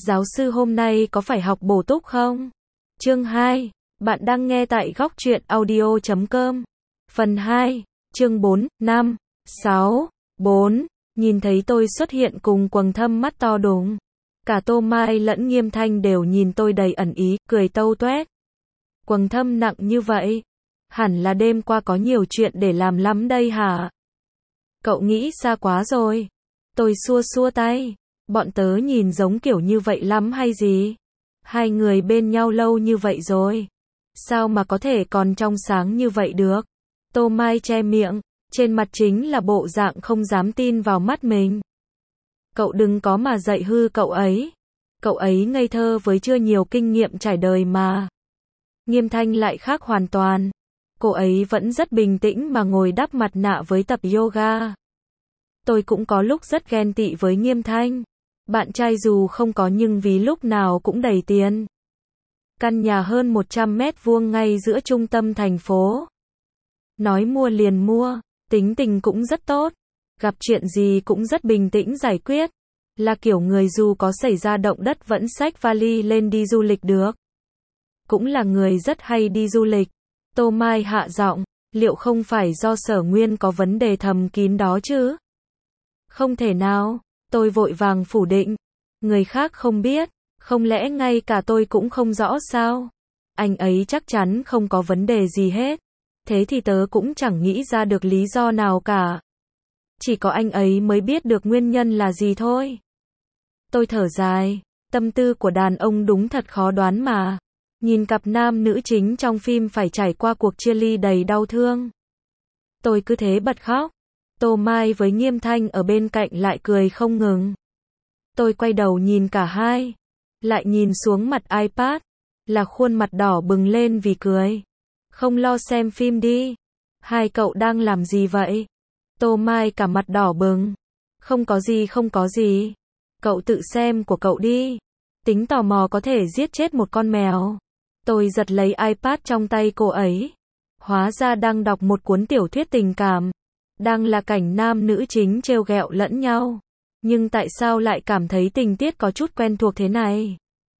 Giáo sư hôm nay có phải học bổ túc không? Chương 2. Bạn đang nghe tại góc truyện audio.com. Phần 2. Chương 4, 5, 6, 4. Nhìn thấy tôi xuất hiện cùng quầng thâm mắt to đùng. Cả Tô Mai lẫn Nghiêm Thanh đều nhìn tôi đầy ẩn ý, cười tâu toét. Quầng thâm nặng như vậy. Hẳn là đêm qua có nhiều chuyện để làm lắm đây hả? Cậu nghĩ xa quá rồi. Tôi xua xua tay. Bọn tớ nhìn giống kiểu như vậy lắm hay gì? Hai người bên nhau lâu như vậy rồi. Sao mà có thể còn trong sáng như vậy được? Tô Mai che miệng, trên mặt chính là bộ dạng không dám tin vào mắt mình. Cậu đừng có mà dạy hư cậu ấy. Cậu ấy ngây thơ với chưa nhiều kinh nghiệm trải đời mà. Nghiêm Thanh lại khác hoàn toàn. Cô ấy vẫn rất bình tĩnh mà ngồi đắp mặt nạ với tập yoga. Tôi cũng có lúc rất ghen tị với Nghiêm Thanh. Bạn trai dù không có nhưng vì lúc nào cũng đầy tiền. Căn nhà hơn 100 mét vuông ngay giữa trung tâm thành phố. Nói mua liền mua, tính tình cũng rất tốt. Gặp chuyện gì cũng rất bình tĩnh giải quyết. Là kiểu người dù có xảy ra động đất vẫn xách vali lên đi du lịch được. Cũng là người rất hay đi du lịch. Tô Mai hạ giọng, liệu không phải do Sở Nguyên có vấn đề thầm kín đó chứ? Không thể nào, tôi vội vàng phủ định. Người khác không biết, không lẽ ngay cả tôi cũng không rõ sao? Anh ấy chắc chắn không có vấn đề gì hết. Thế thì tớ cũng chẳng nghĩ ra được lý do nào cả. Chỉ có anh ấy mới biết được nguyên nhân là gì thôi. Tôi thở dài, tâm tư của đàn ông đúng thật khó đoán mà. Nhìn cặp nam nữ chính trong phim phải trải qua cuộc chia ly đầy đau thương. Tôi cứ thế bật khóc. Tô Mai với Nghiêm Thanh ở bên cạnh lại cười không ngừng. Tôi quay đầu nhìn cả hai. Lại nhìn xuống mặt iPad. Là khuôn mặt đỏ bừng lên vì cười. Không lo xem phim đi. Hai cậu đang làm gì vậy? Tô Mai cả mặt đỏ bừng. Không có gì không có gì. Cậu tự xem của cậu đi. Tính tò mò có thể giết chết một con mèo. Tôi giật lấy iPad trong tay cô ấy. Hóa ra đang đọc một cuốn tiểu thuyết tình cảm. Đang là cảnh nam nữ chính trêu ghẹo lẫn nhau. Nhưng tại sao lại cảm thấy tình tiết có chút quen thuộc thế này?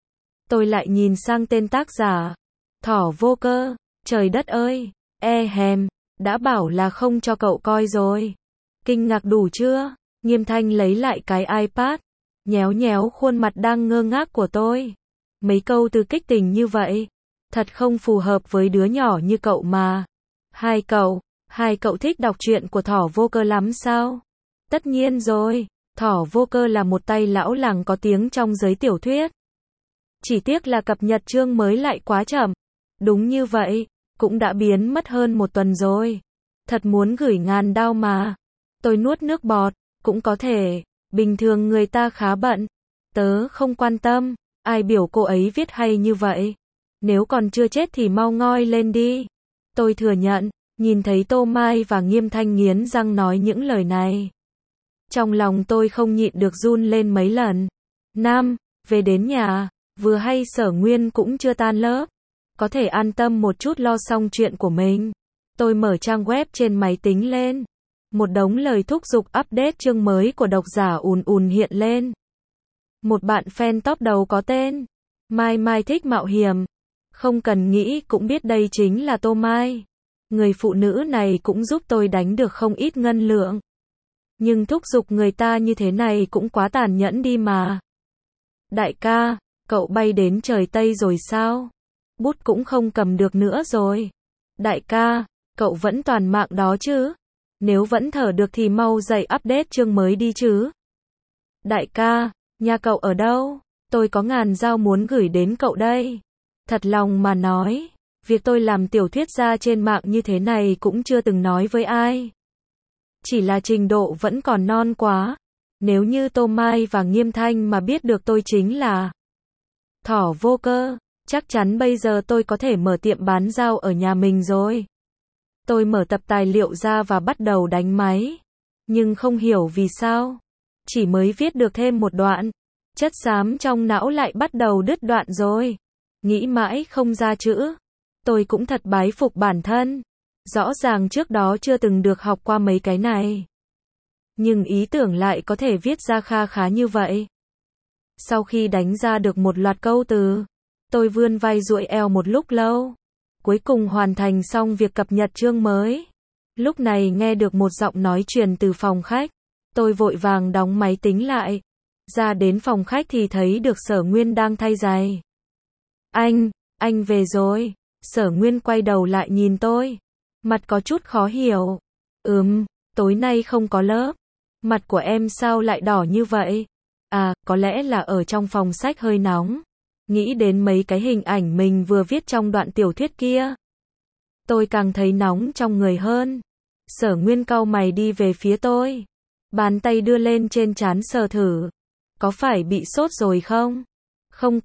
Tôi lại nhìn sang tên tác giả. Thỏ Vô Cơ. Trời đất ơi, hèm, đã bảo là không cho cậu coi rồi. Kinh ngạc đủ chưa? Nghiêm Thanh lấy lại cái iPad, nhéo nhéo khuôn mặt đang ngơ ngác của tôi. Mấy câu từ kích tình như vậy, thật không phù hợp với đứa nhỏ như cậu mà. Hai cậu thích đọc truyện của Thỏ Vô Cơ lắm sao? Tất nhiên rồi, Thỏ Vô Cơ là một tay lão làng có tiếng trong giới tiểu thuyết. Chỉ tiếc là cập nhật chương mới lại quá chậm. Đúng như vậy, cũng đã biến mất hơn một tuần rồi. Thật muốn gửi ngàn đao mà. Tôi nuốt nước bọt, cũng có thể, bình thường người ta khá bận. Tớ không quan tâm, ai biểu cô ấy viết hay như vậy. Nếu còn chưa chết thì mau ngoi lên đi. Tôi thừa nhận, nhìn thấy Tô Mai và Nghiêm Thanh nghiến răng nói những lời này. Trong lòng tôi không nhịn được run lên mấy lần. Về đến nhà, vừa hay Sở Nguyên cũng chưa tan lớp. Có thể an tâm một chút lo xong chuyện của mình. Tôi mở trang web trên máy tính lên. Một đống lời thúc giục update chương mới của độc giả ùn ùn hiện lên. Một bạn fan top đầu có tên Mai Mai thích mạo hiểm. Không cần nghĩ cũng biết đây chính là Tô Mai. Người phụ nữ này cũng giúp tôi đánh được không ít ngân lượng. Nhưng thúc giục người ta như thế này cũng quá tàn nhẫn đi mà. Đại ca, cậu bay đến trời Tây rồi sao? Bút cũng không cầm được nữa rồi. Đại ca, cậu vẫn toàn mạng đó chứ? Nếu vẫn thở được thì mau dậy update chương mới đi chứ. Đại ca, nhà cậu ở đâu? Tôi có ngàn dao muốn gửi đến cậu đây. Thật lòng mà nói, việc tôi làm tiểu thuyết gia trên mạng như thế này cũng chưa từng nói với ai. Chỉ là trình độ vẫn còn non quá. Nếu như Tô Mai và Nghiêm Thanh mà biết được tôi chính là Thỏ Vô Cơ, chắc chắn bây giờ tôi có thể mở tiệm bán dao ở nhà mình rồi. Tôi mở tập tài liệu ra và bắt đầu đánh máy. Nhưng không hiểu vì sao. Chỉ mới viết được thêm một đoạn. Chất xám trong não lại bắt đầu đứt đoạn rồi. Nghĩ mãi không ra chữ. Tôi cũng thật bái phục bản thân. Rõ ràng trước đó chưa từng được học qua mấy cái này. Nhưng ý tưởng lại có thể viết ra kha khá như vậy. Sau khi đánh ra được một loạt câu từ, tôi vươn vai duỗi eo một lúc lâu. Cuối cùng hoàn thành xong việc cập nhật chương mới. Lúc này nghe được một giọng nói truyền từ phòng khách. Tôi vội vàng đóng máy tính lại. Ra đến phòng khách thì thấy được Sở Nguyên đang thay giày. Anh về rồi. Sở Nguyên quay đầu lại nhìn tôi. Mặt có chút khó hiểu. Tối nay không có lớp. Mặt của em sao lại đỏ như vậy? À, có lẽ là ở trong phòng sách hơi nóng. Nghĩ đến mấy cái hình ảnh mình vừa viết trong đoạn tiểu thuyết kia. Tôi càng thấy nóng trong người hơn. Sở Nguyên cau mày đi về phía tôi. Bàn tay đưa lên trên trán sờ thử. Có phải bị sốt rồi không? Không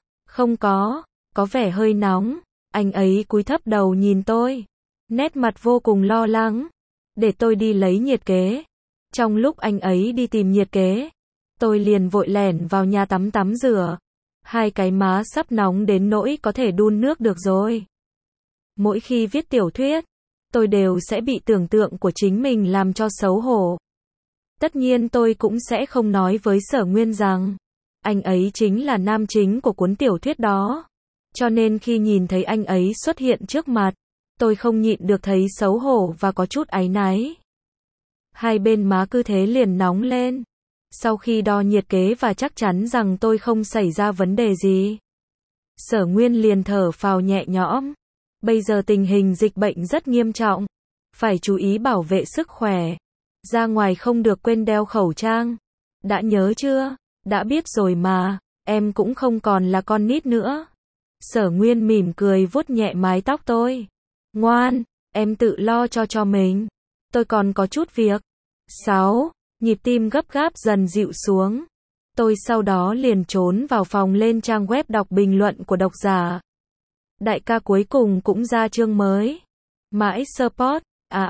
có, có vẻ hơi nóng. Anh ấy cúi thấp đầu nhìn tôi. Nét mặt vô cùng lo lắng. Để tôi đi lấy nhiệt kế. Trong lúc anh ấy đi tìm nhiệt kế, tôi liền vội lẻn vào nhà tắm rửa. Hai cái má sắp nóng đến nỗi có thể đun nước được rồi. Mỗi khi viết tiểu thuyết, tôi đều sẽ bị tưởng tượng của chính mình làm cho xấu hổ. Tất nhiên tôi cũng sẽ không nói với Sở Nguyên rằng anh ấy chính là nam chính của cuốn tiểu thuyết đó. Cho nên khi nhìn thấy anh ấy xuất hiện trước mặt, tôi không nhịn được thấy xấu hổ và có chút áy náy. Hai bên má cứ thế liền nóng lên. Sau khi đo nhiệt kế và chắc chắn rằng tôi không xảy ra vấn đề gì, Sở Nguyên liền thở phào nhẹ nhõm. Bây giờ tình hình dịch bệnh rất nghiêm trọng. Phải chú ý bảo vệ sức khỏe. Ra ngoài không được quên đeo khẩu trang. Đã nhớ chưa? Đã biết rồi mà. Em cũng không còn là con nít nữa. Sở Nguyên mỉm cười vuốt nhẹ mái tóc tôi. Ngoan, em tự lo cho mình. Tôi còn có chút việc. 6. Nhịp tim gấp gáp dần dịu xuống. Tôi sau đó liền trốn vào phòng lên trang web đọc bình luận của độc giả. Đại ca cuối cùng cũng ra chương mới. Mãi support.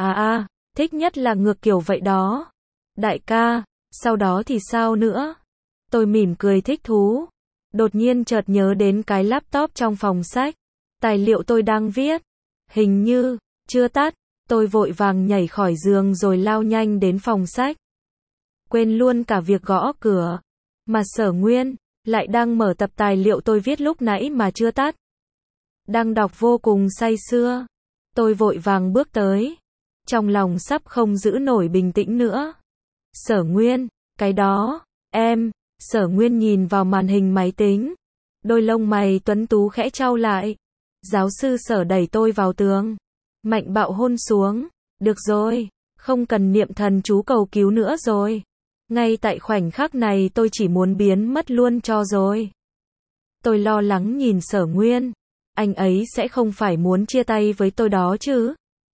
Thích nhất là ngược kiểu vậy đó. Đại ca, sau đó thì sao nữa? Tôi mỉm cười thích thú. Đột nhiên chợt nhớ đến cái laptop trong phòng sách. Tài liệu tôi đang viết. Hình như chưa tắt. Tôi vội vàng nhảy khỏi giường rồi lao nhanh đến phòng sách. Quên luôn cả việc gõ cửa. Mà Sở Nguyên lại đang mở tập tài liệu tôi viết lúc nãy mà chưa tắt. Đang đọc vô cùng say sưa. Tôi vội vàng bước tới. Trong lòng sắp không giữ nổi bình tĩnh nữa. Sở Nguyên, cái đó, em. Sở Nguyên nhìn vào màn hình máy tính. Đôi lông mày tuấn tú khẽ chau lại. Giáo sư Sở đẩy tôi vào tường. Mạnh bạo hôn xuống. Được rồi, không cần niệm thần chú cầu cứu nữa rồi. Ngay tại khoảnh khắc này tôi chỉ muốn biến mất luôn cho rồi. Tôi lo lắng nhìn Sở Nguyên. Anh ấy sẽ không phải muốn chia tay với tôi đó chứ?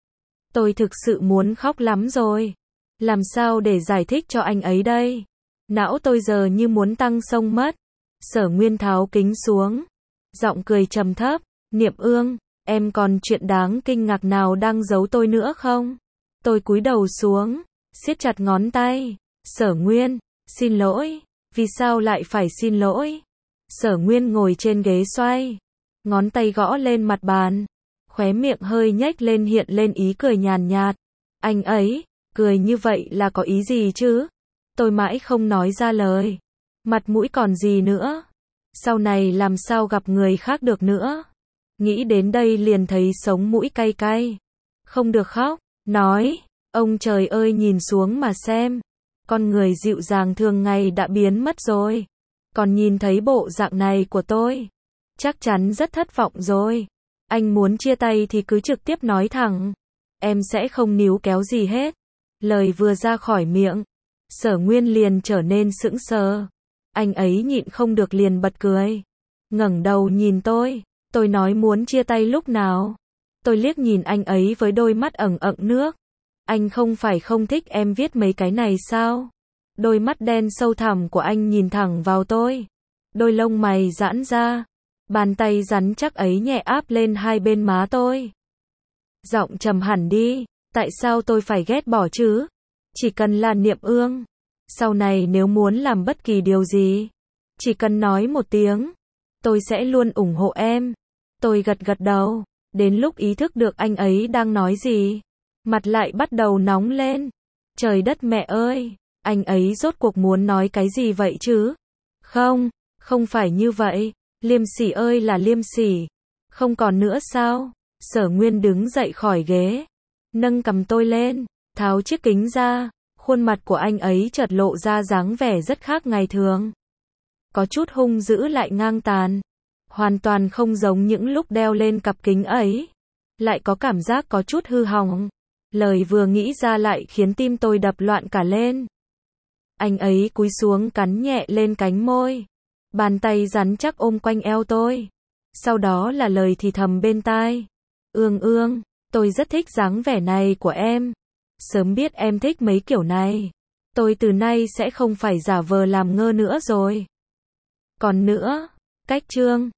Tôi thực sự muốn khóc lắm rồi. Làm sao để giải thích cho anh ấy đây? Não tôi giờ như muốn tăng xông mất. Sở Nguyên tháo kính xuống. Giọng cười trầm thấp. Niệm Ương, em còn chuyện đáng kinh ngạc nào đang giấu tôi nữa không? Tôi cúi đầu xuống, siết chặt ngón tay. Sở Nguyên, xin lỗi. Vì sao lại phải xin lỗi? Sở Nguyên ngồi trên ghế xoay. Ngón tay gõ lên mặt bàn. Khóe miệng hơi nhếch lên hiện lên ý cười nhàn nhạt. Anh ấy, cười như vậy là có ý gì chứ? Tôi mãi không nói ra lời. Mặt mũi còn gì nữa? Sau này làm sao gặp người khác được nữa? Nghĩ đến đây liền thấy sống mũi cay cay. Không được khóc, nói. Ông trời ơi nhìn xuống mà xem. Con người dịu dàng thường ngày đã biến mất rồi. Còn nhìn thấy bộ dạng này của tôi. Chắc chắn rất thất vọng rồi. Anh muốn chia tay thì cứ trực tiếp nói thẳng. Em sẽ không níu kéo gì hết. Lời vừa ra khỏi miệng. Sở Nguyên liền trở nên sững sờ. Anh ấy nhịn không được liền bật cười. Ngẩng đầu nhìn tôi. Tôi nói muốn chia tay lúc nào? Tôi liếc nhìn anh ấy với đôi mắt ẩn ẩn nước. Anh không phải không thích em viết mấy cái này sao? Đôi mắt đen sâu thẳm của anh nhìn thẳng vào tôi. Đôi lông mày giãn ra. Bàn tay rắn chắc ấy nhẹ áp lên hai bên má tôi. Giọng trầm hẳn đi. Tại sao tôi phải ghét bỏ chứ? Chỉ cần là Niệm Ương. Sau này nếu muốn làm bất kỳ điều gì, chỉ cần nói một tiếng, tôi sẽ luôn ủng hộ em. Tôi gật gật đầu. Đến lúc ý thức được anh ấy đang nói gì, mặt lại bắt đầu nóng lên. Trời đất mẹ ơi, anh ấy rốt cuộc muốn nói cái gì vậy chứ? Không, không phải như vậy. Liêm sỉ ơi là liêm sỉ. Không còn nữa sao? Sở Nguyên đứng dậy khỏi ghế, nâng cầm tôi lên, tháo chiếc kính ra. Khuôn mặt của anh ấy chợt lộ ra dáng vẻ rất khác ngày thường. Có chút hung dữ lại ngang tàn. Hoàn toàn không giống những lúc đeo lên cặp kính ấy. Lại có cảm giác có chút hư hỏng. Lời vừa nghĩ ra lại khiến tim tôi đập loạn cả lên. Anh ấy cúi xuống cắn nhẹ lên cánh môi. Bàn tay rắn chắc ôm quanh eo tôi. Sau đó là lời thì thầm bên tai. Ương ương, tôi rất thích dáng vẻ này của em. Sớm biết em thích mấy kiểu này. Tôi từ nay sẽ không phải giả vờ làm ngơ nữa rồi. Còn nữa, cách chương